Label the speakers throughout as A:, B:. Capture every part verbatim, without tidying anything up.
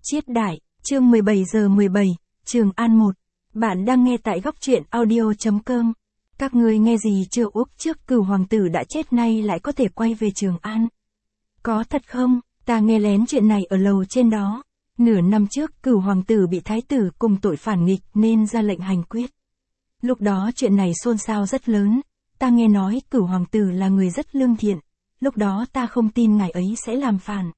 A: Chiết Đại, chương mười bảy giờ mười bảy, Trường An một. Bạn đang nghe tại góc truyện audio.com. Các ngươi nghe gì chưa úp trước Cửu hoàng tử đã chết nay lại có thể quay về Trường An? Có thật không? Ta nghe lén chuyện này ở lầu trên đó. Nửa năm trước Cửu hoàng tử bị thái tử cùng tội phản nghịch nên ra lệnh hành quyết. Lúc đó chuyện này xôn xao rất lớn. Ta nghe nói Cửu hoàng tử là người rất lương thiện. Lúc đó ta không tin ngài ấy sẽ làm phản.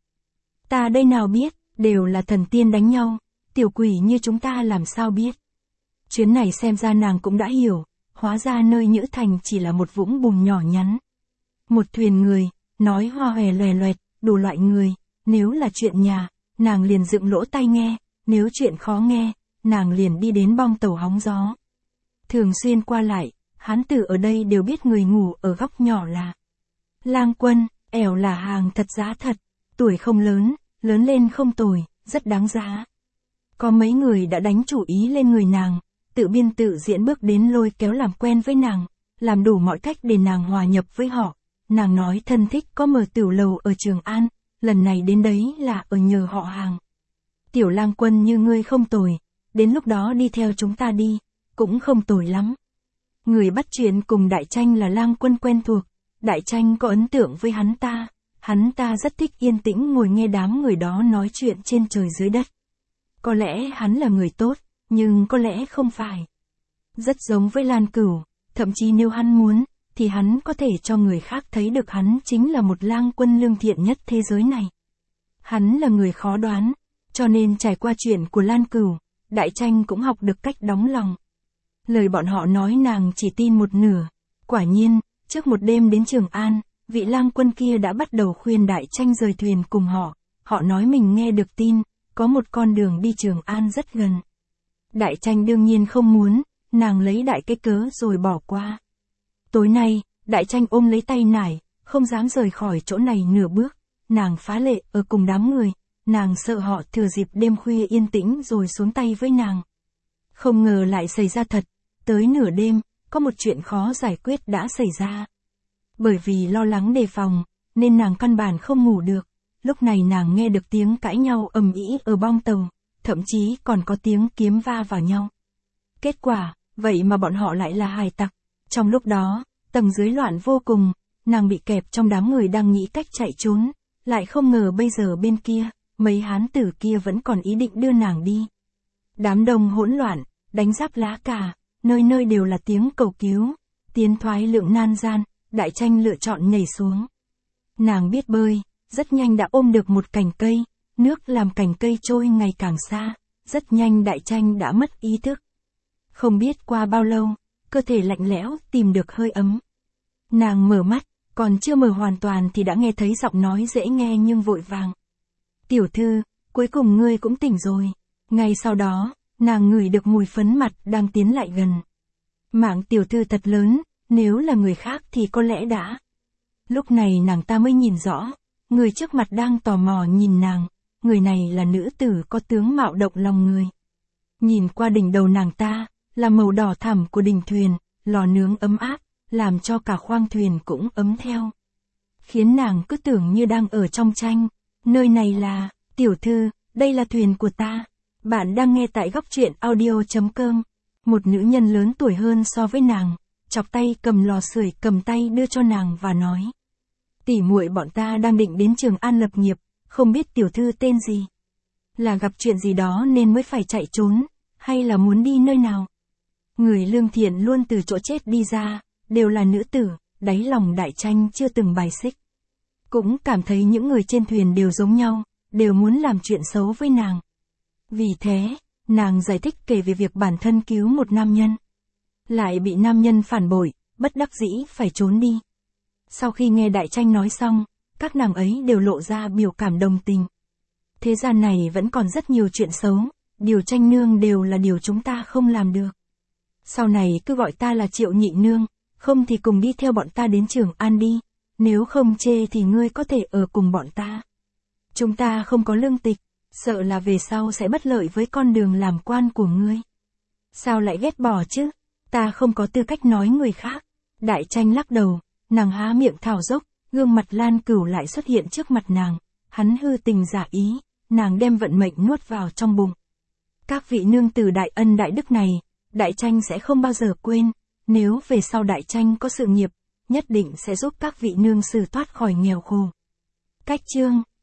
A: Ta đây nào biết, đều là thần tiên đánh nhau. Tiểu quỷ như chúng ta làm sao biết. Chuyến này xem ra nàng cũng đã hiểu. Hóa ra nơi Nhữ Thành chỉ là một vũng bùn nhỏ nhắn. Một thuyền người, nói hoa hòe loè loẹt, đủ loại người. Nếu là chuyện nhà, nàng liền dựng lỗ tai nghe. Nếu chuyện khó nghe, nàng liền đi đến bong tàu hóng gió. Thường xuyên qua lại, hán tử ở đây đều biết người ngủ ở góc nhỏ là Lang Quân, ẻo là hàng thật giá thật. Tuổi không lớn, lớn lên không tồi, rất đáng giá. Có mấy người đã đánh chủ ý lên người nàng, tự biên tự diễn bước đến lôi kéo làm quen với nàng, làm đủ mọi cách để nàng hòa nhập với họ. Nàng nói thân thích có mở tiểu lầu ở Trường An, lần này đến đấy là ở nhờ họ hàng. Tiểu Lang Quân như ngươi không tồi, đến lúc đó đi theo chúng ta đi, cũng không tồi lắm. Người bắt chuyện cùng Đại Tranh là Lang Quân quen thuộc, Đại Tranh có ấn tượng với hắn ta, hắn ta rất thích yên tĩnh ngồi nghe đám người đó nói chuyện trên trời dưới đất. Có lẽ hắn là người tốt, nhưng có lẽ không phải. Rất giống với Lan Cửu, thậm chí nếu hắn muốn, thì hắn có thể cho người khác thấy được hắn chính là một lang quân lương thiện nhất thế giới này. Hắn là người khó đoán, cho nên trải qua chuyện của Lan Cửu, Đại Tranh cũng học được cách đóng lòng. Lời bọn họ nói nàng chỉ tin một nửa. Quả nhiên, trước một đêm đến Trường An, vị lang quân kia đã bắt đầu khuyên Đại Tranh rời thuyền cùng họ. Họ nói mình nghe được tin, có một con đường đi Trường An rất gần. Đại Tranh đương nhiên không muốn, nàng lấy đại cái cớ rồi bỏ qua. Tối nay, Đại Tranh ôm lấy tay nải, không dám rời khỏi chỗ này nửa bước. Nàng phá lệ ở cùng đám người, nàng sợ họ thừa dịp đêm khuya yên tĩnh rồi xuống tay với nàng. Không ngờ lại xảy ra thật, tới nửa đêm, có một chuyện khó giải quyết đã xảy ra. Bởi vì lo lắng đề phòng, nên nàng căn bản không ngủ được. Lúc này nàng nghe được tiếng cãi nhau ầm ĩ ở bong tàu, thậm chí còn có tiếng kiếm va vào nhau. Kết quả, vậy mà bọn họ lại là hải tặc. Trong lúc đó, tầng dưới loạn vô cùng, nàng bị kẹp trong đám người đang nghĩ cách chạy trốn, lại không ngờ bây giờ bên kia, mấy hán tử kia vẫn còn ý định đưa nàng đi. Đám đông hỗn loạn, đánh giáp lá cà, nơi nơi đều là tiếng cầu cứu, tiến thoái lưỡng nan gian, Đại Tranh lựa chọn nhảy xuống. Nàng biết bơi, rất nhanh đã ôm được một cành cây, nước làm cành cây trôi ngày càng xa, rất nhanh Đại Tranh đã mất ý thức. Không biết qua bao lâu, cơ thể lạnh lẽo tìm được hơi ấm. Nàng mở mắt, còn chưa mở hoàn toàn thì đã nghe thấy giọng nói dễ nghe nhưng vội vàng. Tiểu thư, cuối cùng ngươi cũng tỉnh rồi. Ngay sau đó, nàng ngửi được mùi phấn mặt đang tiến lại gần. Mạng tiểu thư thật lớn, nếu là người khác thì có lẽ đã. Lúc này nàng ta mới nhìn rõ, người trước mặt đang tò mò nhìn nàng, người này là nữ tử có tướng mạo động lòng người. Nhìn qua đỉnh đầu nàng ta, là màu đỏ thẳm của đình thuyền, lò nướng ấm áp, làm cho cả khoang thuyền cũng ấm theo. Khiến nàng cứ tưởng như đang ở trong tranh, nơi này là, tiểu thư, đây là thuyền của ta. Bạn đang nghe tại góc truyện audio.com. Một nữ nhân lớn tuổi hơn so với nàng, chọc tay cầm lò sưởi cầm tay đưa cho nàng và nói. Tỷ muội bọn ta đang định đến Trường An lập nghiệp, không biết tiểu thư tên gì. Là gặp chuyện gì đó nên mới phải chạy trốn, hay là muốn đi nơi nào? Người lương thiện luôn từ chỗ chết đi ra, đều là nữ tử, đáy lòng Đại Tranh chưa từng bài xích. Cũng cảm thấy những người trên thuyền đều giống nhau, đều muốn làm chuyện xấu với nàng. Vì thế, nàng giải thích kể về việc bản thân cứu một nam nhân. Lại bị nam nhân phản bội, bất đắc dĩ phải trốn đi. Sau khi nghe Đại Tranh nói xong, các nàng ấy đều lộ ra biểu cảm đồng tình. Thế gian này vẫn còn rất nhiều chuyện xấu, điều Tranh nương đều là điều chúng ta không làm được. Sau này cứ gọi ta là Triệu nhị nương, không thì cùng đi theo bọn ta đến Trường An đi, nếu không chê thì ngươi có thể ở cùng bọn ta. Chúng ta không có lương tịch, sợ là về sau sẽ bất lợi với con đường làm quan của ngươi. Sao lại ghét bỏ chứ, ta không có tư cách nói người khác. Đại Tranh lắc đầu, nàng há miệng thào dốc, gương mặt Lan Cửu lại xuất hiện trước mặt nàng, hắn hư tình giả ý, nàng đem vận mệnh nuốt vào trong bụng. Các vị nương tử đại ân đại đức này, Đại Tranh sẽ không bao giờ quên, nếu về sau Đại Tranh có sự nghiệp, nhất định sẽ giúp các vị nương sử thoát khỏi nghèo khổ. Cách chương